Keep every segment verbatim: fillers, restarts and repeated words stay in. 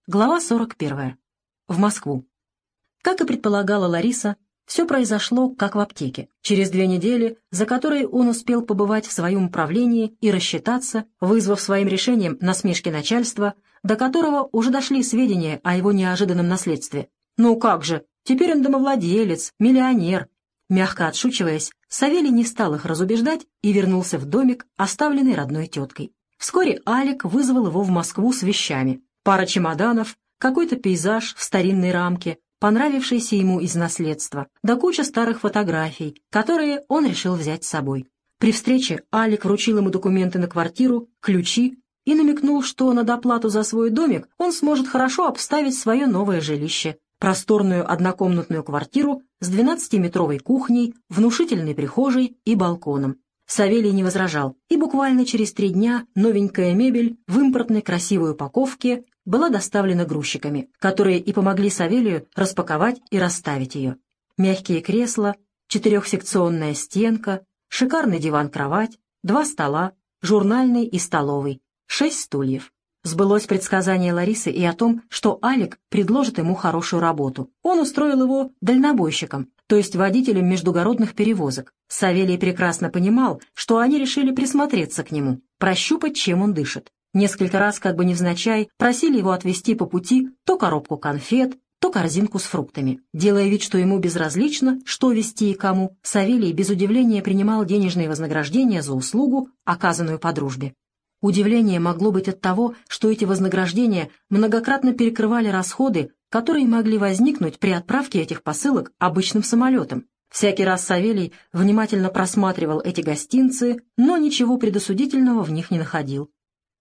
Глава сорок первая. В Москву. Как и предполагала Лариса, все произошло как в аптеке. Через две недели, за которые он успел побывать в своем управлении и рассчитаться, вызвав своим решением насмешки начальства, до которого уже дошли сведения о его неожиданном наследстве. «Ну как же, теперь он домовладелец, миллионер». Мягко отшучиваясь, Савелий не стал их разубеждать и вернулся в домик, оставленный родной теткой. Вскоре Алик вызвал его в Москву с вещами. Пара чемоданов, какой-то пейзаж в старинной рамке, понравившийся ему из наследства, да куча старых фотографий, которые он решил взять с собой. При встрече Алик вручил ему документы на квартиру, ключи и намекнул, что на доплату за свой домик он сможет хорошо обставить свое новое жилище, просторную однокомнатную квартиру с двенадцатиметровой кухней, внушительной прихожей и балконом. Савелий не возражал, и буквально через три дня новенькая мебель в импортной красивой упаковке была доставлена грузчиками, которые и помогли Савелию распаковать и расставить ее. Мягкие кресла, четырехсекционная стенка, шикарный диван-кровать, два стола, журнальный и столовый, шесть стульев. Сбылось предсказание Ларисы и о том, что Алик предложит ему хорошую работу. Он устроил его дальнобойщиком, то есть водителем междугородных перевозок. Савелий прекрасно понимал, что они решили присмотреться к нему, прощупать, чем он дышит. Несколько раз, как бы невзначай, просили его отвезти по пути то коробку конфет, то корзинку с фруктами. Делая вид, что ему безразлично, что везти и кому, Савелий без удивления принимал денежные вознаграждения за услугу, оказанную по дружбе. Удивление могло быть от того, что эти вознаграждения многократно перекрывали расходы, которые могли возникнуть при отправке этих посылок обычным самолетом. Всякий раз Савелий внимательно просматривал эти гостинцы, но ничего предосудительного в них не находил.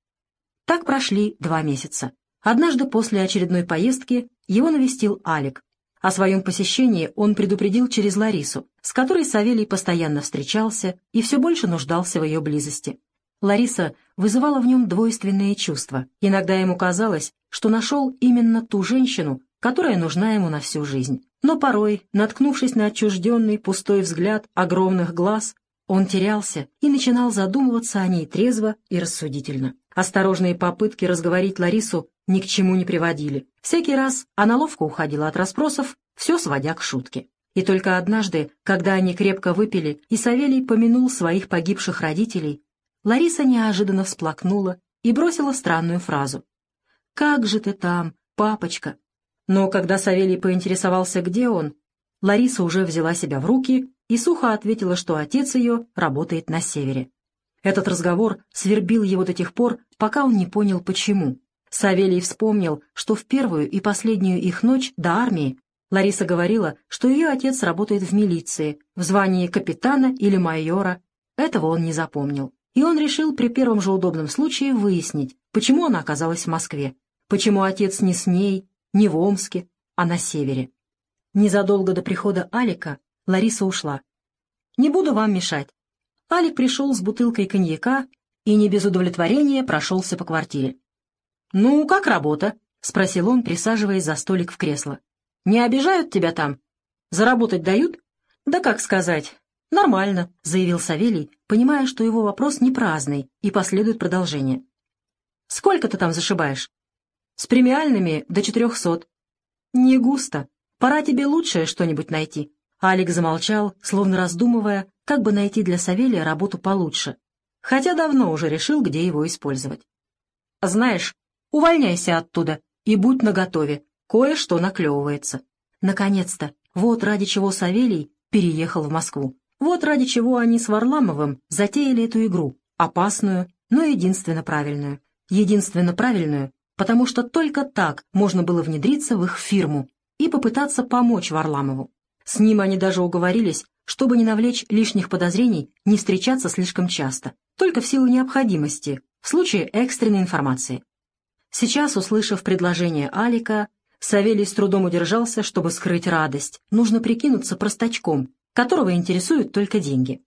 Так прошли два месяца. Однажды после очередной поездки его навестил Алик. О своем посещении он предупредил через Ларису, с которой Савелий постоянно встречался и все больше нуждался в ее близости. Лариса вызывала в нем двойственные чувства. Иногда ему казалось, что нашел именно ту женщину, которая нужна ему на всю жизнь. Но порой, наткнувшись на отчужденный пустой взгляд огромных глаз, он терялся и начинал задумываться о ней трезво и рассудительно. Осторожные попытки разговорить Ларису ни к чему не приводили. Всякий раз она ловко уходила от расспросов, все сводя к шутке. И только однажды, когда они крепко выпили, и Савелий помянул своих погибших родителей, Лариса неожиданно всплакнула и бросила странную фразу. «Как же ты там, папочка?» Но когда Савелий поинтересовался, где он, Лариса уже взяла себя в руки и сухо ответила, что отец ее работает на севере. Этот разговор свербил его до тех пор, пока он не понял, почему. Савелий вспомнил, что в первую и последнюю их ночь до армии Лариса говорила, что ее отец работает в милиции, в звании капитана или майора. Этого он не запомнил. И он решил при первом же удобном случае выяснить, почему она оказалась в Москве, почему отец не с ней, не в Омске, а на севере. Незадолго до прихода Алика Лариса ушла. «Не буду вам мешать». Алик пришел с бутылкой коньяка и не без удовлетворения прошелся по квартире. «Ну, как работа?» — спросил он, присаживаясь за столик в кресло. «Не обижают тебя там? Заработать дают?» «Да как сказать. Нормально», — заявил Савелий, понимая, что его вопрос не праздный, и последует продолжение. «Сколько ты там зашибаешь?» «С премиальными до четырехсот». «Не густо. Пора тебе лучшее что-нибудь найти». Алик замолчал, словно раздумывая, как бы найти для Савелия работу получше, хотя давно уже решил, где его использовать. «Знаешь, увольняйся оттуда и будь наготове, кое-что наклевывается». Наконец-то, вот ради чего Савелий переехал в Москву. Вот ради чего они с Варламовым затеяли эту игру, опасную, но единственно правильную. Единственно правильную, потому что только так можно было внедриться в их фирму и попытаться помочь Варламову. С ним они даже уговорились, чтобы не навлечь лишних подозрений, не встречаться слишком часто, только в силу необходимости, в случае экстренной информации. Сейчас, услышав предложение Алика, Савелий с трудом удержался, чтобы скрыть радость. Нужно прикинуться простачком, которого интересуют только деньги.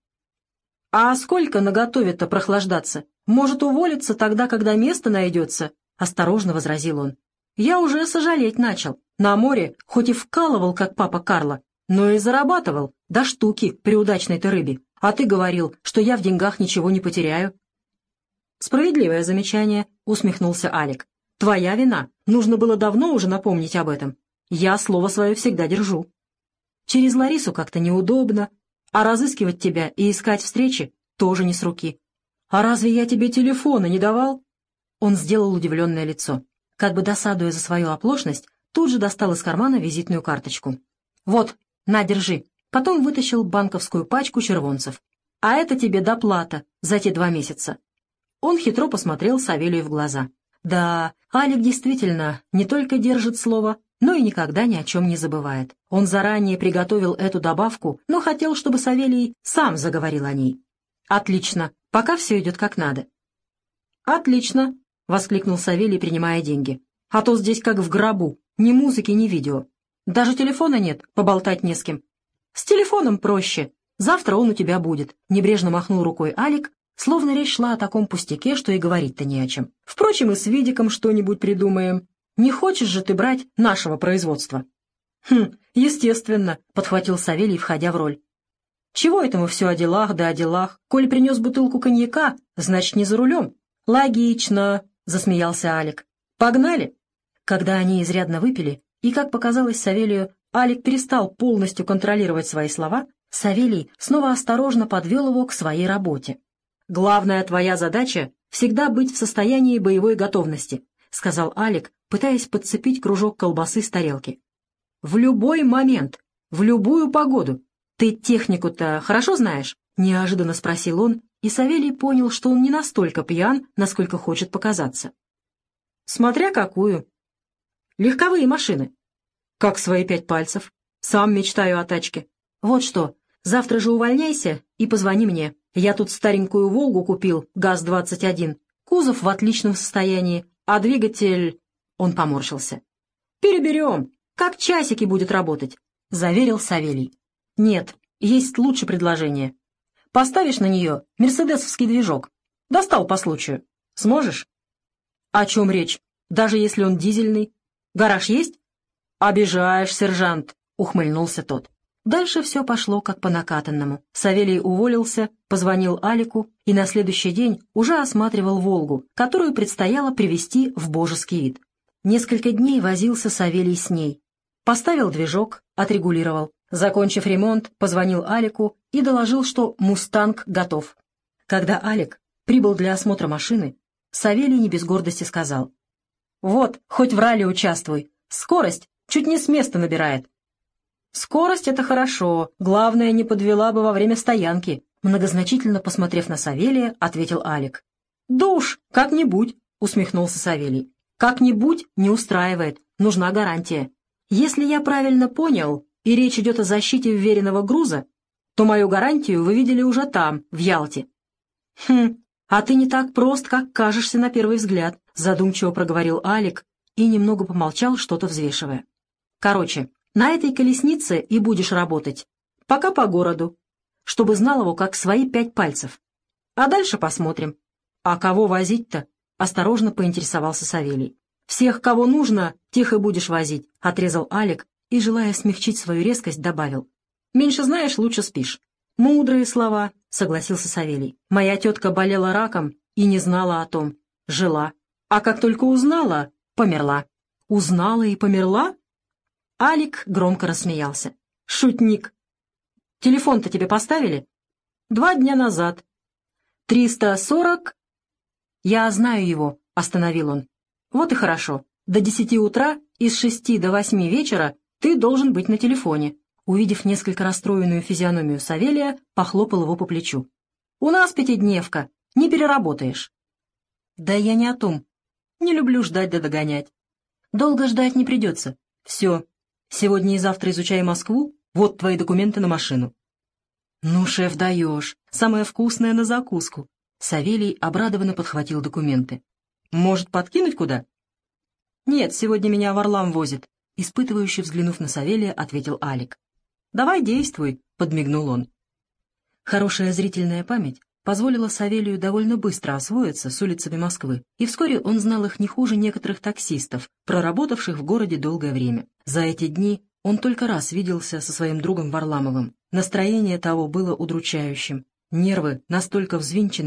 «А сколько наготове-то прохлаждаться? Может, уволиться тогда, когда место найдется?» — осторожно возразил он. «Я уже сожалеть начал. На море хоть и вкалывал, как папа Карло, но и зарабатывал до штуки при удачной-то рыбе. А ты говорил, что я в деньгах ничего не потеряю». «Справедливое замечание», — усмехнулся Алик. Твоя вина. Нужно было давно уже напомнить об этом. Я слово свое всегда держу. Через Ларису как-то неудобно, а разыскивать тебя и искать встречи тоже не с руки. А разве я тебе телефона не давал?» Он сделал удивленное лицо. Как бы досадуя за свою оплошность, тут же достал из кармана визитную карточку. «Вот, на, держи». Потом вытащил банковскую пачку червонцев. «А это тебе доплата за те два месяца». Он хитро посмотрел Савелию в глаза. Да, Алик действительно не только держит слово, но и никогда ни о чем не забывает. Он заранее приготовил эту добавку, но хотел, чтобы Савелий сам заговорил о ней. «Отлично, пока все идет как надо». «Отлично», — воскликнул Савелий, принимая деньги. «А то здесь как в гробу, ни музыки, ни видео. Даже телефона нет, поболтать не с кем». «С телефоном проще. Завтра он у тебя будет», — небрежно махнул рукой Алик, словно речь шла о таком пустяке, что и говорить-то не о чем. «Впрочем, и с Видиком что-нибудь придумаем. Не хочешь же ты брать нашего производства?» «Хм, естественно», — подхватил Савелий, входя в роль. «Чего это мы все о делах да о делах? Коль принес бутылку коньяка, значит, не за рулем». «Логично», — засмеялся Алик. «Погнали». Когда они изрядно выпили, и, как показалось Савелию, Алик перестал полностью контролировать свои слова, Савелий снова осторожно подвел его к своей работе. «Главная твоя задача — всегда быть в состоянии боевой готовности», — сказал Алик, пытаясь подцепить кружок колбасы с тарелки. «В любой момент, в любую погоду. Ты технику-то хорошо знаешь?» — неожиданно спросил он, и Савелий понял, что он не настолько пьян, насколько хочет показаться. «Смотря какую. Легковые машины. Как свои пять пальцев. Сам мечтаю о тачке. Вот что, завтра же увольняйся и позвони мне. Я тут старенькую «Волгу» купил, ГАЗ двадцать один. Кузов в отличном состоянии, а двигатель...» Он поморщился. «Переберем. Как часики будет работать», — заверил Савелий. «Нет, есть лучше предложение. Поставишь на нее мерседесовский движок. Достал по случаю. Сможешь?» «О чем речь? Даже если он дизельный. Гараж есть?» «Обижаешь, сержант», — ухмыльнулся тот. Дальше все пошло как по накатанному. Савелий уволился, позвонил Алику и на следующий день уже осматривал «Волгу», которую предстояло привести в божеский вид. Несколько дней возился Савелий с ней. Поставил движок, отрегулировал. Закончив ремонт, позвонил Алику и доложил, что «Мустанг» готов. Когда Алик прибыл для осмотра машины, Савелий не без гордости сказал: «Вот, хоть в ралли участвуй, скорость чуть не с места набирает». «Скорость — это хорошо, главное, не подвела бы во время стоянки», — многозначительно посмотрев на Савелия, ответил Алик. «Да уж, как-нибудь», — усмехнулся Савелий. «Как-нибудь не устраивает, нужна гарантия. Если я правильно понял, и речь идет о защите вверенного груза, то мою гарантию вы видели уже там, в Ялте». «Хм, а ты не так прост, как кажешься на первый взгляд», — задумчиво проговорил Алик и немного помолчал, что-то взвешивая. «Короче, на этой колеснице и будешь работать, пока по городу, чтобы знал его как свои пять пальцев. А дальше посмотрим». «А кого возить-то?» — осторожно поинтересовался Савелий. «Всех, кого нужно, тех и будешь возить», — отрезал Алик и, желая смягчить свою резкость, добавил. «Меньше знаешь, лучше спишь». «Мудрые слова», — согласился Савелий. «Моя тетка болела раком и не знала о том. Жила. А как только узнала, померла». «Узнала и померла?» Алик громко рассмеялся. «Шутник. Телефон-то тебе поставили?» «Два дня назад». «Триста сорок?» «Я знаю его», — остановил он. «Вот и хорошо. До десяти утра и с шести до восьми вечера ты должен быть на телефоне». Увидев несколько расстроенную физиономию Савелия, похлопал его по плечу. «У нас пятидневка. Не переработаешь». «Да я не о том. Не люблю ждать да догонять. Долго ждать не придется. Все. Сегодня и завтра изучай Москву. Вот твои документы на машину». «Ну, шеф, даешь. Самое вкусное на закуску». Савелий обрадованно подхватил документы. «Может, подкинуть куда?» «Нет, сегодня меня Варлам возит», — испытывающе взглянув на Савелия, ответил Алик. «Давай действуй», — подмигнул он. Хорошая зрительная память позволила Савелию довольно быстро освоиться с улицами Москвы, и вскоре он знал их не хуже некоторых таксистов, проработавших в городе долгое время. За эти дни он только раз виделся со своим другом Варламовым. Настроение того было удручающим, нервы настолько взвинченными,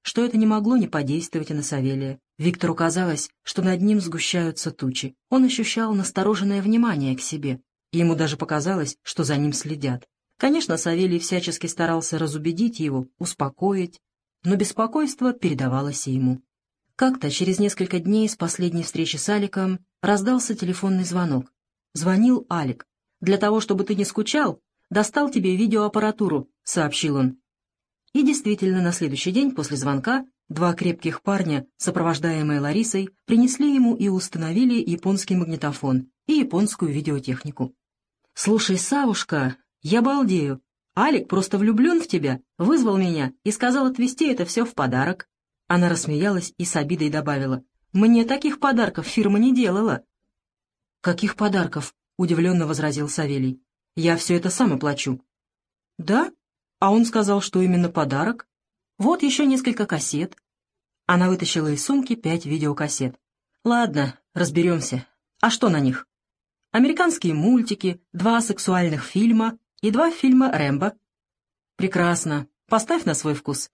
что это не могло не подействовать и на Савелия. Виктору казалось, что над ним сгущаются тучи. Он ощущал настороженное внимание к себе, и ему даже показалось, что за ним следят. Конечно, Савелий всячески старался разубедить его, успокоить, но беспокойство передавалось и ему. Как-то через несколько дней с последней встречи с Аликом раздался телефонный звонок. Звонил Алик. «Для того, чтобы ты не скучал, достал тебе видеоаппаратуру», — сообщил он. И действительно, на следующий день после звонка два крепких парня, сопровождаемые Ларисой, принесли ему и установили японский магнитофон и японскую видеотехнику. «Слушай, Савушка, я балдею. Алик просто влюблен в тебя, вызвал меня и сказал отвезти это все в подарок». Она рассмеялась и с обидой добавила: «Мне таких подарков фирма не делала». «Каких подарков?» — удивленно возразил Савелий. «Я все это сам оплачу». «Да? А он сказал, что именно подарок. Вот еще несколько кассет». Она вытащила из сумки пять видеокассет. «Ладно, разберемся. А что на них?» «Американские мультики, два сексуальных фильма и два фильма «Рэмбо». «Прекрасно. Поставь на свой вкус».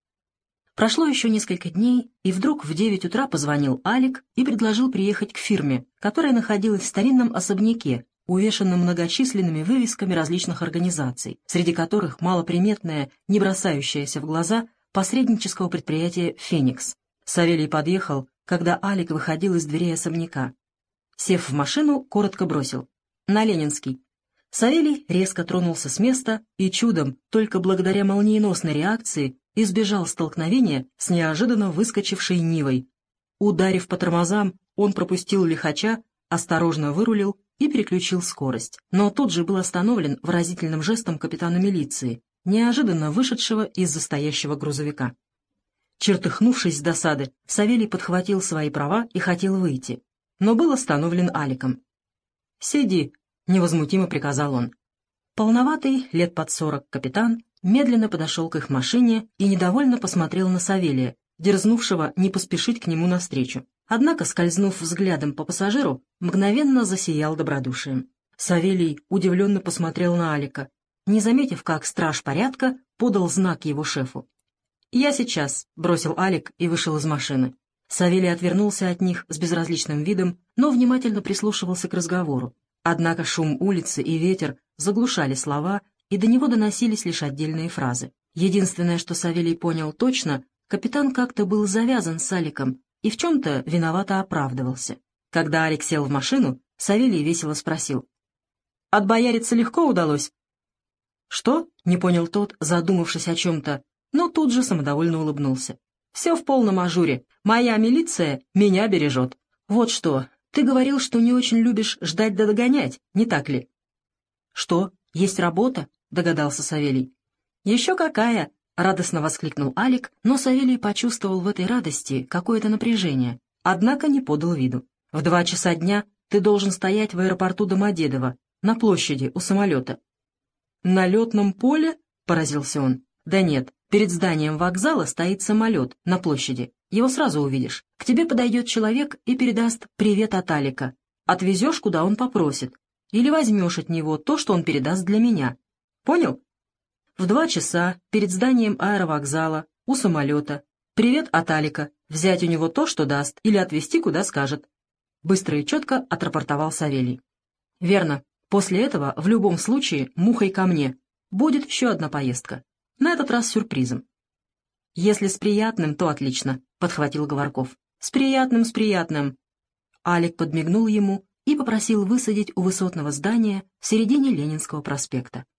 Прошло еще несколько дней, и вдруг в девять утра позвонил Алик и предложил приехать к фирме, которая находилась в старинном особняке, увешанном многочисленными вывесками различных организаций, среди которых малоприметное, не бросающееся в глаза, посреднического предприятия «Феникс». Савелий подъехал, когда Алик выходил из дверей особняка. Сев в машину, коротко бросил: «На Ленинский». Савелий резко тронулся с места и чудом, только благодаря молниеносной реакции, избежал столкновения с неожиданно выскочившей Нивой. Ударив по тормозам, он пропустил лихача, осторожно вырулил и переключил скорость, но тут же был остановлен выразительным жестом капитана милиции, неожиданно вышедшего из-за стоящего грузовика. Чертыхнувшись с досады, Савелий подхватил свои права и хотел выйти, но был остановлен Аликом. «Сиди», — невозмутимо приказал он. Полноватый, лет под сорок капитан медленно подошел к их машине и недовольно посмотрел на Савелия, дерзнувшего не поспешить к нему навстречу. Однако, скользнув взглядом по пассажиру, мгновенно засиял добродушием. Савелий удивленно посмотрел на Алика, не заметив, как страж порядка подал знак его шефу. «Я сейчас», — бросил Алик и вышел из машины. Савелий отвернулся от них с безразличным видом, но внимательно прислушивался к разговору. Однако шум улицы и ветер заглушали слова, и до него доносились лишь отдельные фразы. Единственное, что Савелий понял точно, капитан как-то был завязан с Аликом и в чем-то виновато оправдывался. Когда Алик сел в машину, Савелий весело спросил: «Отбояриться легко удалось?» «Что?» — не понял тот, задумавшись о чем-то, но тут же самодовольно улыбнулся. «Все в полном ажуре. Моя милиция меня бережет. Вот что, ты говорил, что не очень любишь ждать да догонять, не так ли?» «Что, есть работа?» — догадался Савелий. «Еще какая!» — радостно воскликнул Алик, но Савелий почувствовал в этой радости какое-то напряжение, однако не подал виду. «В два часа дня ты должен стоять в аэропорту Домодедово, на площади у самолета». «На летном поле?» — поразился он. «Да нет, перед зданием вокзала стоит самолет на площади. Его сразу увидишь. К тебе подойдет человек и передаст привет от Алика. Отвезешь, куда он попросит. Или возьмешь от него то, что он передаст для меня. Понял? В два часа перед зданием аэровокзала, у самолета. Привет от Алика. Взять у него то, что даст, или отвезти, куда скажет». Быстро и четко отрапортовал Савелий. «Верно. После этого в любом случае мухой ко мне. Будет еще одна поездка. На этот раз сюрпризом». «Если с приятным, то отлично», — подхватил Говорков. «С приятным, с приятным». Алик подмигнул ему и попросил высадить у высотного здания в середине Ленинского проспекта.